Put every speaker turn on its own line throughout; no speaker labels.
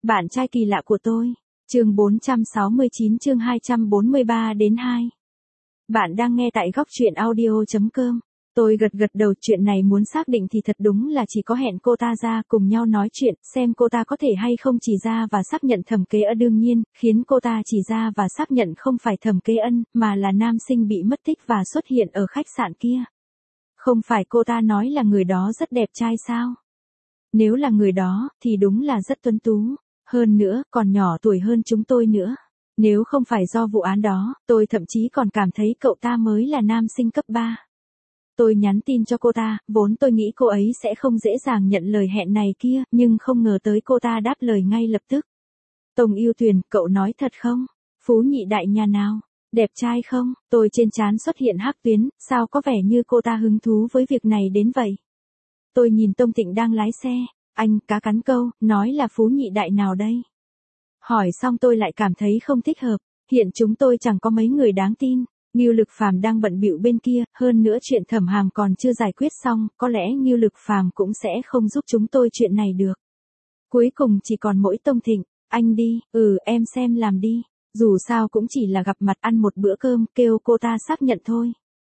Bạn trai kỳ lạ của tôi. Chương 469 chương 243 đến 2. Bạn đang nghe tại góc truyện audio.com. Tôi gật đầu, chuyện này muốn xác định thì thật đúng là chỉ có hẹn cô ta ra cùng nhau nói chuyện, xem cô ta có thể hay không chỉ ra và xác nhận Thẩm Kế Ân. Đương nhiên, khiến cô ta chỉ ra và xác nhận không phải Thẩm Kế Ân, mà là nam sinh bị mất tích và xuất hiện ở khách sạn kia. Không phải cô ta nói là người đó rất đẹp trai sao? Nếu là người đó, thì đúng là rất tuấn tú. Hơn nữa, còn nhỏ tuổi hơn chúng tôi nữa. Nếu không phải do vụ án đó, tôi thậm chí còn cảm thấy cậu ta mới là nam sinh cấp 3. Tôi nhắn tin cho cô ta, vốn tôi nghĩ cô ấy sẽ không dễ dàng nhận lời hẹn này kia, nhưng không ngờ tới cô ta đáp lời ngay lập tức. Tông Yêu Tuyền, cậu nói thật không? Phú nhị đại nhà nào? Đẹp trai không? Tôi trên trán xuất hiện hắc tuyến, sao có vẻ như cô ta hứng thú với việc này đến vậy? Tôi nhìn Tông Thịnh đang lái xe. Anh cá cắn câu, nói là phú nhị đại nào đây? Hỏi xong tôi lại cảm thấy không thích hợp, hiện chúng tôi chẳng có mấy người đáng tin. Ngưu Lực Phàm đang bận bịu bên kia, hơn nữa chuyện Thẩm Hàm còn chưa giải quyết xong, có lẽ Ngưu Lực Phàm cũng sẽ không giúp chúng tôi chuyện này được. Cuối cùng chỉ còn mỗi Tông Thịnh, anh đi, em xem làm đi, dù sao cũng chỉ là gặp mặt ăn một bữa cơm, kêu cô ta xác nhận thôi.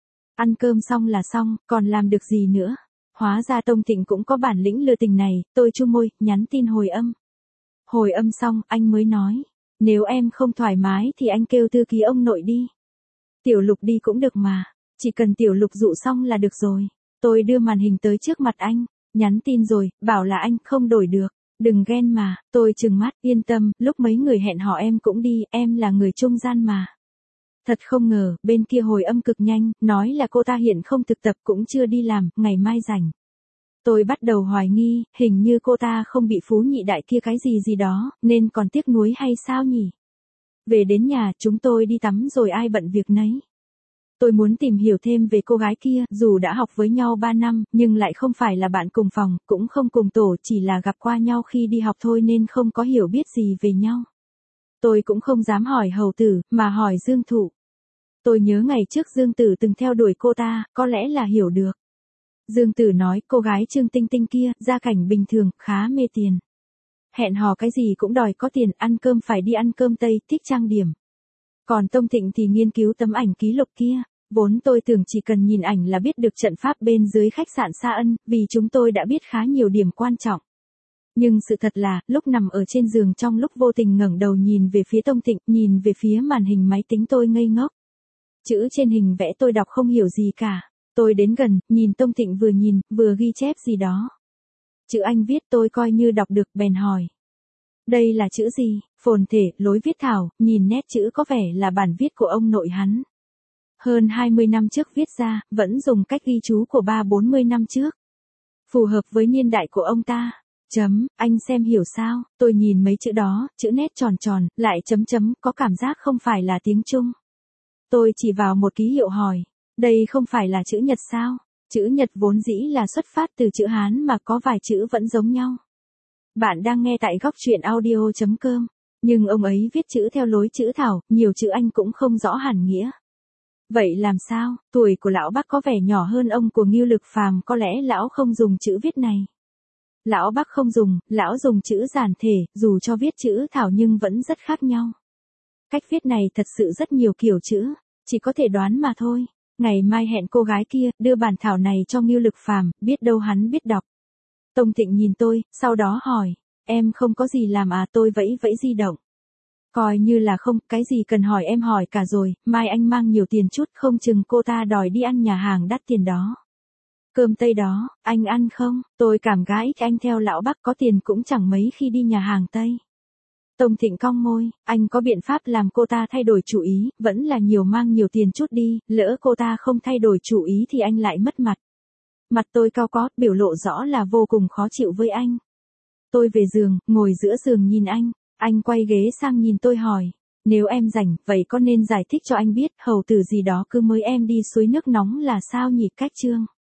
Ăn cơm xong là xong, còn làm được gì nữa? Hóa ra Tông Thịnh cũng có bản lĩnh lừa tình này, tôi chu môi, nhắn tin hồi âm. Hồi âm xong, anh mới nói, nếu em không thoải mái thì anh kêu thư ký ông nội đi. Tiểu Lục đi cũng được mà, chỉ cần Tiểu Lục dụ xong là được rồi. Tôi đưa màn hình tới trước mặt anh, nhắn tin rồi, bảo là anh không đổi được, đừng ghen mà, tôi trừng mắt, yên tâm, lúc mấy người hẹn hò em cũng đi, em là người trung gian mà. Thật không ngờ, bên kia hồi âm cực nhanh, nói là cô ta hiện không thực tập cũng chưa đi làm, ngày mai rảnh. Tôi bắt đầu hoài nghi, hình như cô ta không bị phú nhị đại kia cái gì đó, nên còn tiếc nuối hay sao nhỉ? Về đến nhà, chúng tôi đi tắm rồi ai bận việc nấy. Tôi muốn tìm hiểu thêm về cô gái kia, dù đã học với nhau 3 năm, nhưng lại không phải là bạn cùng phòng, cũng không cùng tổ, chỉ là gặp qua nhau khi đi học thôi nên không có hiểu biết gì về nhau. Tôi cũng không dám hỏi Hầu Tử, mà hỏi Dương Thụ. Tôi nhớ ngày trước Dương Tử từng theo đuổi cô ta, có lẽ là hiểu được. Dương Tử nói cô gái Trương Tinh Tinh kia, gia cảnh bình thường, khá mê tiền. Hẹn hò cái gì cũng đòi có tiền, ăn cơm phải đi ăn cơm Tây, thích trang điểm. Còn Tông Thịnh thì nghiên cứu tấm ảnh ký lục kia. Vốn tôi tưởng chỉ cần nhìn ảnh là biết được trận pháp bên dưới khách sạn Sa Ân, vì chúng tôi đã biết khá nhiều điểm quan trọng. Nhưng sự thật là, lúc nằm ở trên giường trong lúc vô tình ngẩng đầu nhìn về phía Tông Thịnh, nhìn về phía màn hình máy tính tôi ngây ngốc. Chữ trên hình vẽ tôi đọc không hiểu gì cả. Tôi đến gần, nhìn Tông Thịnh vừa nhìn, vừa ghi chép gì đó. Chữ anh viết tôi coi như đọc được, bèn hỏi. Đây là chữ gì? Phồn thể, lối viết thảo, nhìn nét chữ có vẻ là bản viết của ông nội hắn. Hơn 20 năm trước viết ra, vẫn dùng cách ghi chú của 30-40 năm trước. Phù hợp với niên đại của ông ta. Anh xem hiểu sao? Tôi nhìn mấy chữ đó, chữ nét tròn tròn, lại chấm, có cảm giác không phải là tiếng Trung. Tôi chỉ vào một ký hiệu hỏi. Đây không phải là chữ Nhật sao? Chữ Nhật vốn dĩ là xuất phát từ chữ Hán mà có vài chữ vẫn giống nhau. Bạn đang nghe tại góc truyện audio.com. Nhưng ông ấy viết chữ theo lối chữ thảo, nhiều chữ Anh cũng không rõ hẳn nghĩa. Vậy làm sao? Tuổi của lão Bác có vẻ nhỏ hơn ông của Ngưu Lực Phàm, có lẽ lão không dùng chữ viết này. Lão Bác không dùng, lão dùng chữ giản thể, dù cho viết chữ thảo nhưng vẫn rất khác nhau. Cách viết này thật sự rất nhiều kiểu chữ, chỉ có thể đoán mà thôi. Ngày mai hẹn cô gái kia, đưa bản thảo này cho Ngưu Lực Phàm, biết đâu hắn biết đọc. Tông Thịnh nhìn tôi, sau đó hỏi, em không có gì làm à? Tôi vẫy di động. Coi như là không, cái gì cần hỏi em hỏi cả rồi, mai anh mang nhiều tiền chút, không chừng cô ta đòi đi ăn nhà hàng đắt tiền đó. Cơm Tây đó, anh ăn không? Tôi cảm gái anh theo lão Bác có tiền cũng chẳng mấy khi đi nhà hàng Tây. Tông Thịnh cong môi, anh có biện pháp làm cô ta thay đổi chủ ý, vẫn là mang nhiều tiền chút đi, lỡ cô ta không thay đổi chủ ý thì anh lại mất mặt. Mặt tôi cau có, biểu lộ rõ là vô cùng khó chịu với anh. Tôi về giường, ngồi giữa giường nhìn anh quay ghế sang nhìn tôi hỏi, nếu em rảnh, vậy có nên giải thích cho anh biết, Hầu Tử gì đó cứ mới em đi suối nước nóng là sao nhỉ? Cách chương